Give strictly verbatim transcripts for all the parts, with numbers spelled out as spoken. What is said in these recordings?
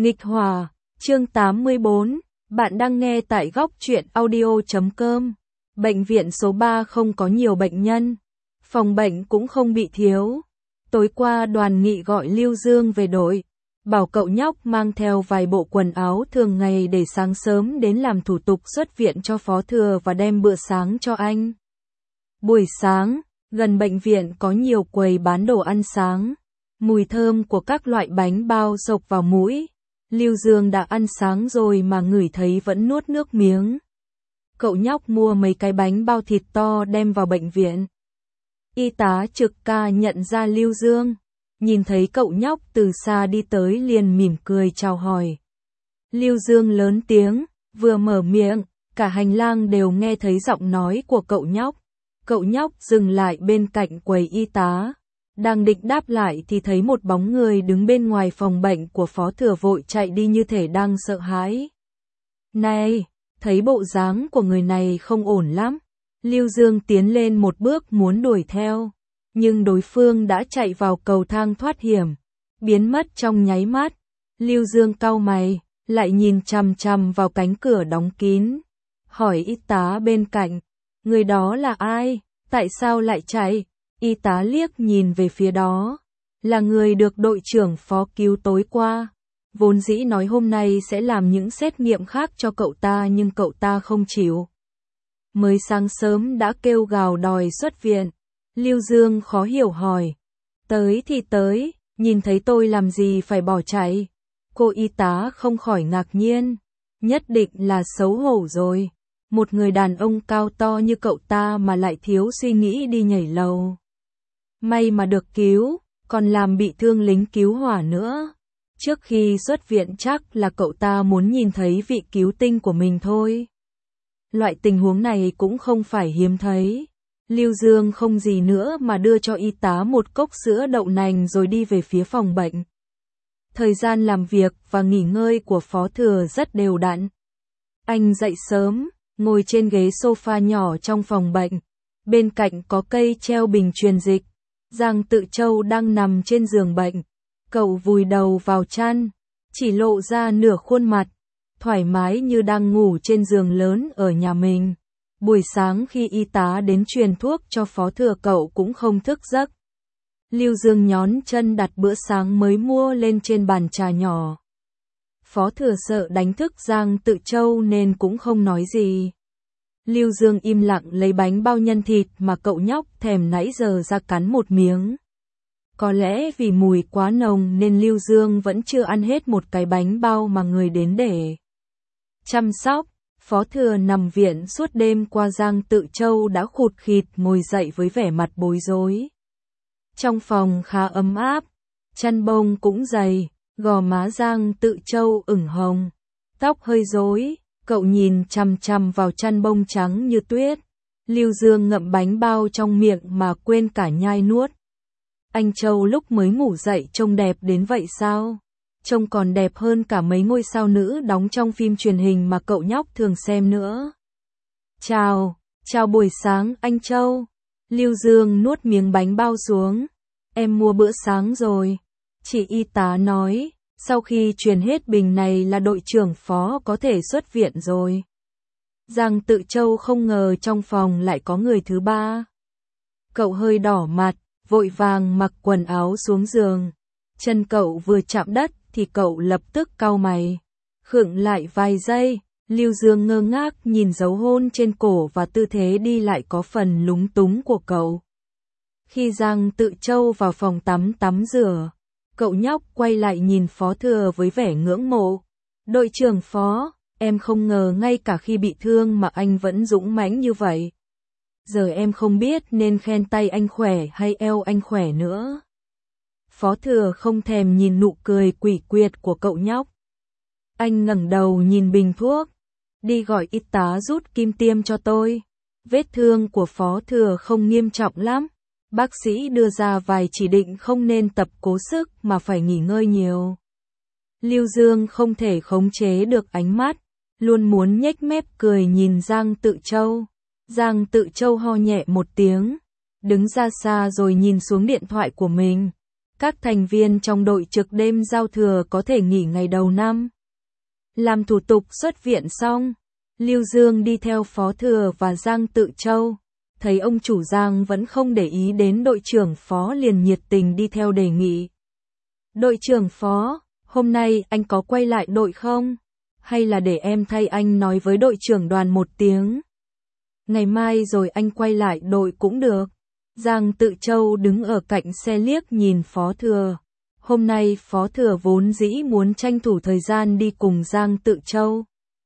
Nghịch Hòa, chương tám mươi bốn, bạn đang nghe tại góc truyện audio chấm com. Bệnh viện số ba không có nhiều bệnh nhân, phòng bệnh cũng không bị thiếu. Tối qua Đoàn Nghị gọi Lưu Dương về đội, bảo cậu nhóc mang theo vài bộ quần áo thường ngày để sáng sớm đến làm thủ tục xuất viện cho Phó Thừa và đem bữa sáng cho anh. Buổi sáng, gần bệnh viện có nhiều quầy bán đồ ăn sáng, mùi thơm của các loại bánh bao xộc vào mũi. Lưu Dương đã ăn sáng rồi mà ngửi thấy vẫn nuốt nước miếng. Cậu nhóc mua mấy cái bánh bao thịt to đem vào bệnh viện. Y tá trực ca nhận ra Lưu Dương, nhìn thấy cậu nhóc từ xa đi tới liền mỉm cười chào hỏi. Lưu Dương lớn tiếng, vừa mở miệng, cả hành lang đều nghe thấy giọng nói của cậu nhóc. Cậu nhóc dừng lại bên cạnh quầy y tá. Đang định đáp lại thì thấy một bóng người đứng bên ngoài phòng bệnh của Phó Thừa vội chạy đi như thể đang sợ hãi. Này, thấy bộ dáng của người này không ổn lắm. Lưu Dương tiến lên một bước muốn đuổi theo, nhưng đối phương đã chạy vào cầu thang thoát hiểm, biến mất trong nháy mắt. Lưu Dương cau mày, lại nhìn chằm chằm vào cánh cửa đóng kín, hỏi y tá bên cạnh, người đó là ai, tại sao lại chạy? Y tá liếc nhìn về phía đó, là người được đội trưởng Phó cứu tối qua. Vốn dĩ nói hôm nay sẽ làm những xét nghiệm khác cho cậu ta nhưng cậu ta không chịu. Mới sáng sớm đã kêu gào đòi xuất viện. Lưu Dương khó hiểu hỏi, tới thì tới, nhìn thấy tôi làm gì phải bỏ chạy? Cô y tá không khỏi ngạc nhiên, nhất định là xấu hổ rồi. Một người đàn ông cao to như cậu ta mà lại thiếu suy nghĩ đi nhảy lầu. May mà được cứu, còn làm bị thương lính cứu hỏa nữa. Trước khi xuất viện chắc là cậu ta muốn nhìn thấy vị cứu tinh của mình thôi. Loại tình huống này cũng không phải hiếm thấy. Lưu Dương không gì nữa mà đưa cho y tá một cốc sữa đậu nành rồi đi về phía phòng bệnh. Thời gian làm việc và nghỉ ngơi của Phó Thừa rất đều đặn. Anh dậy sớm, ngồi trên ghế sofa nhỏ trong phòng bệnh. Bên cạnh có cây treo bình truyền dịch. Giang Tự Châu đang nằm trên giường bệnh. Cậu vùi đầu vào chăn, chỉ lộ ra nửa khuôn mặt, thoải mái như đang ngủ trên giường lớn ở nhà mình. Buổi sáng khi y tá đến truyền thuốc cho Phó Thừa cậu cũng không thức giấc. Lưu Dương nhón chân đặt bữa sáng mới mua lên trên bàn trà nhỏ. Phó Thừa sợ đánh thức Giang Tự Châu nên cũng không nói gì. Lưu Dương im lặng lấy bánh bao nhân thịt mà cậu nhóc thèm nãy giờ ra cắn một miếng. Có lẽ vì mùi quá nồng nên Lưu Dương vẫn chưa ăn hết một cái bánh bao mà người đến để chăm sóc. Phó Thừa nằm viện suốt đêm qua, Giang Tự Châu đã khụt khịt ngồi dậy với vẻ mặt bối rối. Trong phòng khá ấm áp, chăn bông cũng dày, gò má Giang Tự Châu ửng hồng, tóc hơi rối. Cậu nhìn chằm chằm vào chăn bông trắng như tuyết. Lưu Dương ngậm bánh bao trong miệng mà quên cả nhai nuốt. Anh Châu lúc mới ngủ dậy trông đẹp đến vậy sao? Trông còn đẹp hơn cả mấy ngôi sao nữ đóng trong phim truyền hình mà cậu nhóc thường xem nữa. Chào, chào buổi sáng anh Châu. Lưu Dương nuốt miếng bánh bao xuống. Em mua bữa sáng rồi. Chị y tá nói. Sau khi truyền hết bình này là đội trưởng Phó có thể xuất viện rồi. Giang Tự Châu không ngờ trong phòng lại có người thứ ba. Cậu hơi đỏ mặt, vội vàng mặc quần áo xuống giường. Chân cậu vừa chạm đất thì cậu lập tức cau mày. Khựng lại vài giây, Lưu Dương ngơ ngác nhìn dấu hôn trên cổ và tư thế đi lại có phần lúng túng của cậu. Khi Giang Tự Châu vào phòng tắm tắm rửa, cậu nhóc quay lại nhìn Phó Thừa với vẻ ngưỡng mộ. Đội trưởng Phó, em không ngờ ngay cả khi bị thương mà anh vẫn dũng mãnh như vậy. Giờ em không biết nên khen tay anh khỏe hay eo anh khỏe nữa. Phó Thừa không thèm nhìn nụ cười quỷ quyệt của cậu nhóc. Anh ngẩng đầu nhìn bình thuốc. Đi gọi y tá rút kim tiêm cho tôi. Vết thương của Phó Thừa không nghiêm trọng lắm. Bác sĩ đưa ra vài chỉ định không nên tập cố sức mà phải nghỉ ngơi nhiều. Lưu Dương không thể khống chế được ánh mắt, luôn muốn nhếch mép cười nhìn Giang Tự Châu. Giang Tự Châu ho nhẹ một tiếng, đứng ra xa rồi nhìn xuống điện thoại của mình. Các thành viên trong đội trực đêm giao thừa có thể nghỉ ngày đầu năm. Làm thủ tục xuất viện xong, Lưu Dương đi theo Phó Thừa và Giang Tự Châu. Thấy ông chủ Giang vẫn không để ý đến đội trưởng Phó liền nhiệt tình đi theo đề nghị. Đội trưởng Phó, hôm nay anh có quay lại đội không? Hay là để em thay anh nói với đội trưởng Đoàn một tiếng? Ngày mai rồi anh quay lại đội cũng được. Giang Tự Châu đứng ở cạnh xe liếc nhìn Phó Thừa. Hôm nay Phó Thừa vốn dĩ muốn tranh thủ thời gian đi cùng Giang Tự Châu.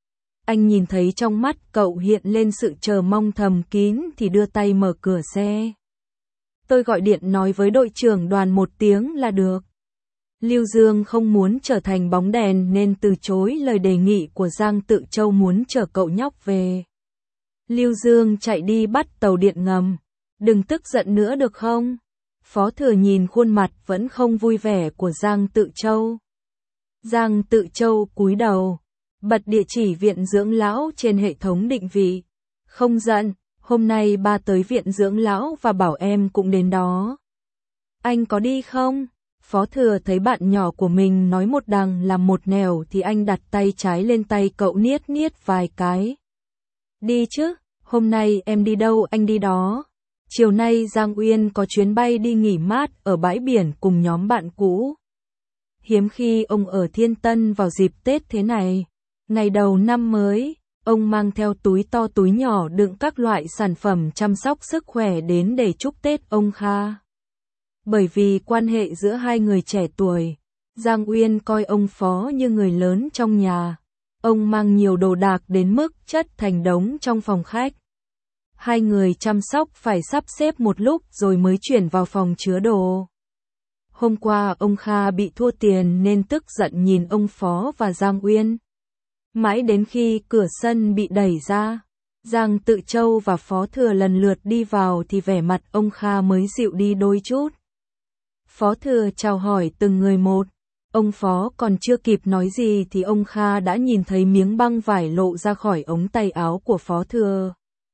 Anh nhìn thấy trong mắt cậu hiện lên sự chờ mong thầm kín thì đưa tay mở cửa xe. Tôi gọi điện nói với đội trưởng Đoàn một tiếng là được. Lưu Dương không muốn trở thành bóng đèn nên từ chối lời đề nghị của Giang Tự Châu muốn chở cậu nhóc về. Lưu Dương chạy đi bắt tàu điện ngầm. Đừng tức giận nữa được không? Phó Thừa nhìn khuôn mặt vẫn không vui vẻ của Giang Tự Châu. Giang Tự Châu cúi đầu, bật địa chỉ viện dưỡng lão trên hệ thống định vị. Không giận, hôm nay ba tới viện dưỡng lão và bảo em cũng đến đó. Anh có đi không? Phó Thừa thấy bạn nhỏ của mình nói một đằng làm một nẻo thì anh đặt tay trái lên tay cậu niết niết vài cái. Đi chứ, hôm nay em đi đâu anh đi đó. Chiều nay Giang Uyên có chuyến bay đi nghỉ mát ở bãi biển cùng nhóm bạn cũ. Hiếm khi ông ở Thiên Tân vào dịp Tết thế này. Ngày đầu năm mới, ông mang theo túi to túi nhỏ đựng các loại sản phẩm chăm sóc sức khỏe đến để chúc Tết ông Kha. Bởi vì quan hệ giữa hai người trẻ tuổi, Giang Uyên coi ông Phó như người lớn trong nhà. Ông mang nhiều đồ đạc đến mức chất thành đống trong phòng khách. Hai người chăm sóc phải sắp xếp một lúc rồi mới chuyển vào phòng chứa đồ. Hôm qua ông Kha bị thua tiền nên tức giận nhìn ông Phó và Giang Uyên. Mãi đến khi cửa sân bị đẩy ra, Giang Tự Châu và Phó Thừa lần lượt đi vào thì vẻ mặt ông Kha mới dịu đi đôi chút. Phó Thừa chào hỏi từng người một. Ông Phó còn chưa kịp nói gì thì ông Kha đã nhìn thấy miếng băng vải lộ ra khỏi ống tay áo của Phó Thừa.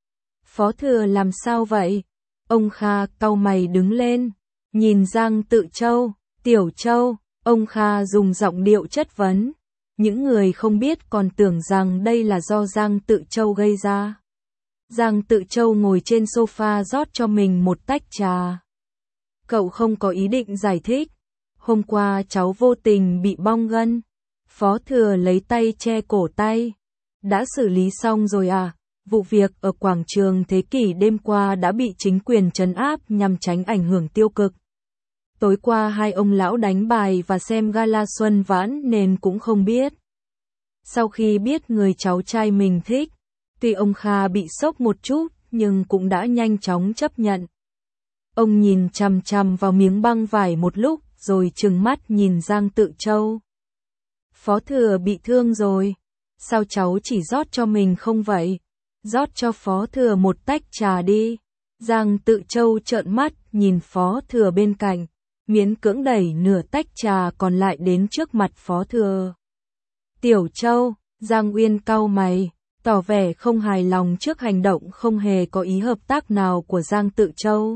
Phó Thừa làm sao vậy? Ông Kha cau mày đứng lên, nhìn Giang Tự Châu, Tiểu Châu, ông Kha dùng giọng điệu chất vấn. Những người không biết còn tưởng rằng đây là do Giang Tự Châu gây ra. Giang Tự Châu ngồi trên sofa rót cho mình một tách trà. Cậu không có ý định giải thích. Hôm qua cháu vô tình bị bong gân. Phó Thừa lấy tay che cổ tay. Đã xử lý xong rồi à? Vụ việc ở quảng trường Thế Kỷ đêm qua đã bị chính quyền trấn áp nhằm tránh ảnh hưởng tiêu cực. Tối qua hai ông lão đánh bài và xem gala Xuân Vãn nên cũng không biết. Sau khi biết người cháu trai mình thích, tuy ông Kha bị sốc một chút nhưng cũng đã nhanh chóng chấp nhận. Ông nhìn chằm chằm vào miếng băng vải một lúc rồi trừng mắt nhìn Giang Tự Châu. Phó Thừa bị thương rồi, sao cháu chỉ rót cho mình không vậy? Rót cho Phó Thừa một tách trà đi. Giang Tự Châu trợn mắt nhìn Phó Thừa bên cạnh, miễn cưỡng đẩy nửa tách trà còn lại đến trước mặt Phó Thừa. Tiểu Châu, Giang Uyên cau mày, tỏ vẻ không hài lòng trước hành động không hề có ý hợp tác nào của Giang Tự Châu.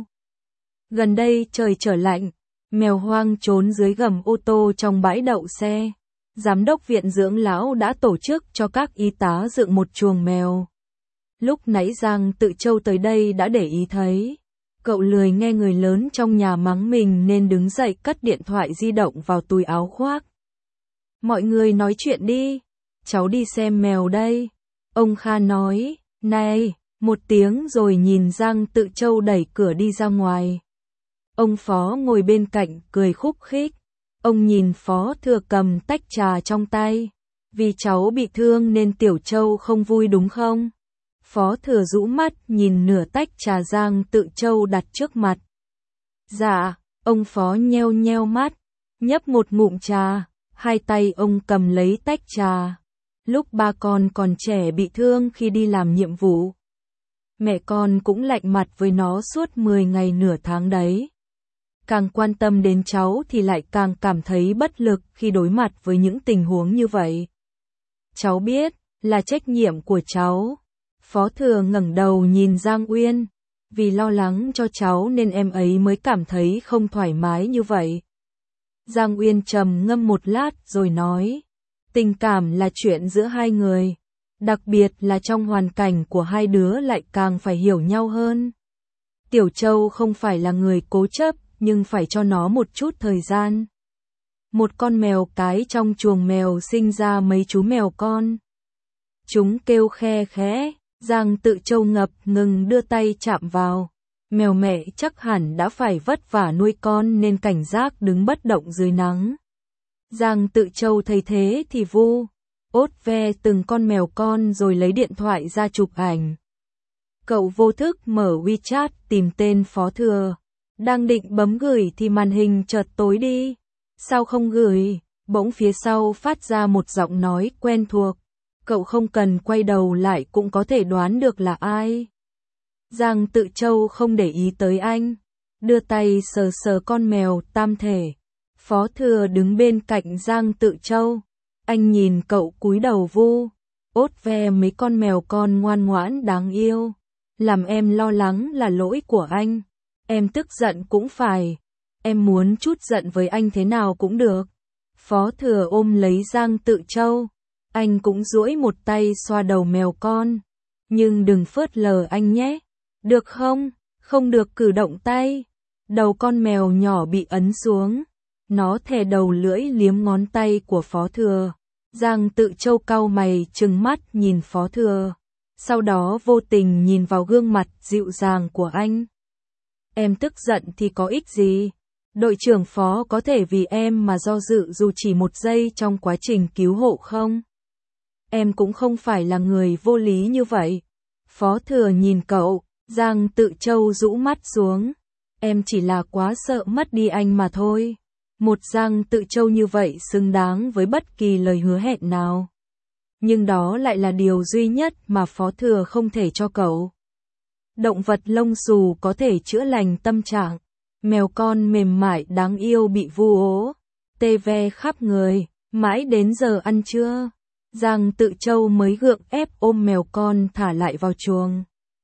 Gần đây trời trở lạnh, mèo hoang trốn dưới gầm ô tô trong bãi đậu xe. Giám đốc viện dưỡng lão đã tổ chức cho các y tá dựng một chuồng mèo. Lúc nãy Giang Tự Châu tới đây đã để ý thấy. Cậu lười nghe người lớn trong nhà mắng mình nên đứng dậy cất điện thoại di động vào túi áo khoác. Mọi người nói chuyện đi, cháu đi xem mèo đây. Ông Kha nói, này, một tiếng rồi nhìn Giang Tự Châu đẩy cửa đi ra ngoài. Ông Phó ngồi bên cạnh cười khúc khích. Ông nhìn Phó Thừa cầm tách trà trong tay. Vì cháu bị thương nên Tiểu Châu không vui đúng không? Phó Thừa rũ mắt nhìn nửa tách trà Giang Tự Châu đặt trước mặt. Dạ, ông Phó nheo nheo mắt, nhấp một ngụm trà, hai tay ông cầm lấy tách trà. Lúc ba con còn trẻ bị thương khi đi làm nhiệm vụ. Mẹ con cũng lạnh mặt với nó suốt mười ngày nửa tháng đấy. Càng quan tâm đến cháu thì lại càng cảm thấy bất lực khi đối mặt với những tình huống như vậy. Cháu biết, là trách nhiệm của cháu. Phó Thừa ngẩng đầu nhìn Giang Uyên. Vì lo lắng cho cháu nên em ấy mới cảm thấy không thoải mái như vậy. Giang Uyên trầm ngâm một lát rồi nói, tình cảm là chuyện giữa hai người, đặc biệt là trong hoàn cảnh của hai đứa lại càng phải hiểu nhau hơn. Tiểu Châu không phải là người cố chấp, nhưng phải cho nó một chút thời gian. Một con mèo cái trong chuồng mèo sinh ra mấy chú mèo con. Chúng kêu khe khẽ, Giang Tự Châu ngập ngừng đưa tay chạm vào. Mèo mẹ chắc hẳn đã phải vất vả nuôi con nên cảnh giác đứng bất động dưới nắng. Giang Tự Châu thấy thế thì vu ốt ve từng con mèo con rồi lấy điện thoại ra chụp ảnh. Cậu vô thức mở WeChat tìm tên Phó Thừa. Đang định bấm gửi thì màn hình chợt tối đi. Sao không gửi? Bỗng phía sau phát ra một giọng nói quen thuộc. Cậu không cần quay đầu lại cũng có thể đoán được là ai. Giang Tự Châu không để ý tới anh. Đưa tay sờ sờ con mèo tam thể. Phó Thừa đứng bên cạnh Giang Tự Châu. Anh nhìn cậu cúi đầu vu ốt ve mấy con mèo con ngoan ngoãn đáng yêu. Làm em lo lắng là lỗi của anh. Em tức giận cũng phải. Em muốn chút giận với anh thế nào cũng được. Phó Thừa ôm lấy Giang Tự Châu. Anh cũng duỗi một tay xoa đầu mèo con. Nhưng đừng phớt lờ anh nhé. Được không? Không được cử động tay. Đầu con mèo nhỏ bị ấn xuống. Nó thè đầu lưỡi liếm ngón tay của Phó Thừa. Giang Tự Châu cau mày trừng mắt nhìn Phó Thừa. Sau đó vô tình nhìn vào gương mặt dịu dàng của anh. Em tức giận thì có ích gì? Đội trưởng Phó có thể vì em mà do dự dù chỉ một giây trong quá trình cứu hộ không? Em cũng không phải là người vô lý như vậy. Phó Thừa nhìn cậu, Giang Tự Châu rũ mắt xuống. Em chỉ là quá sợ mất đi anh mà thôi. Một Giang Tự Châu như vậy xứng đáng với bất kỳ lời hứa hẹn nào. Nhưng đó lại là điều duy nhất mà Phó Thừa không thể cho cậu. Động vật lông xù có thể chữa lành tâm trạng. Mèo con mềm mại đáng yêu bị vu ố, tê ve khắp người, mãi đến giờ ăn trưa. Giang Tự Châu mới gượng ép ôm mèo con thả lại vào chuồng.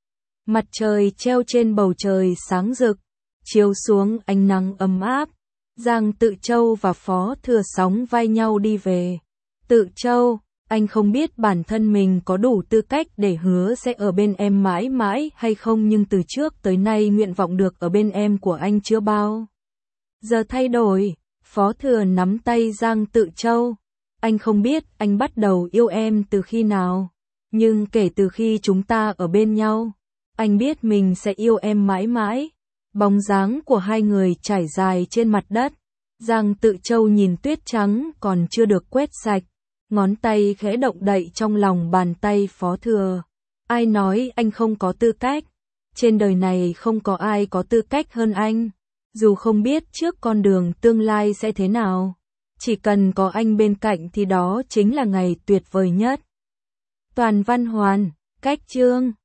Mặt trời treo trên bầu trời sáng rực, chiếu xuống ánh nắng ấm áp. Giang Tự Châu và Phó Thừa sóng vai nhau đi về. Tự Châu, anh không biết bản thân mình có đủ tư cách để hứa sẽ ở bên em mãi mãi hay không, nhưng từ trước tới nay nguyện vọng được ở bên em của anh chưa bao giờ thay đổi. Phó Thừa nắm tay Giang Tự Châu. Anh không biết anh bắt đầu yêu em từ khi nào, nhưng kể từ khi chúng ta ở bên nhau, anh biết mình sẽ yêu em mãi mãi. Bóng dáng của hai người trải dài trên mặt đất. Giang Tự Châu nhìn tuyết trắng còn chưa được quét sạch. Ngón tay khẽ động đậy trong lòng bàn tay Phó Thừa. Ai nói anh không có tư cách? Trên đời này không có ai có tư cách hơn anh. Dù không biết trước con đường tương lai sẽ thế nào, chỉ cần có anh bên cạnh thì đó chính là ngày tuyệt vời nhất. Toàn văn hoàn, cách chương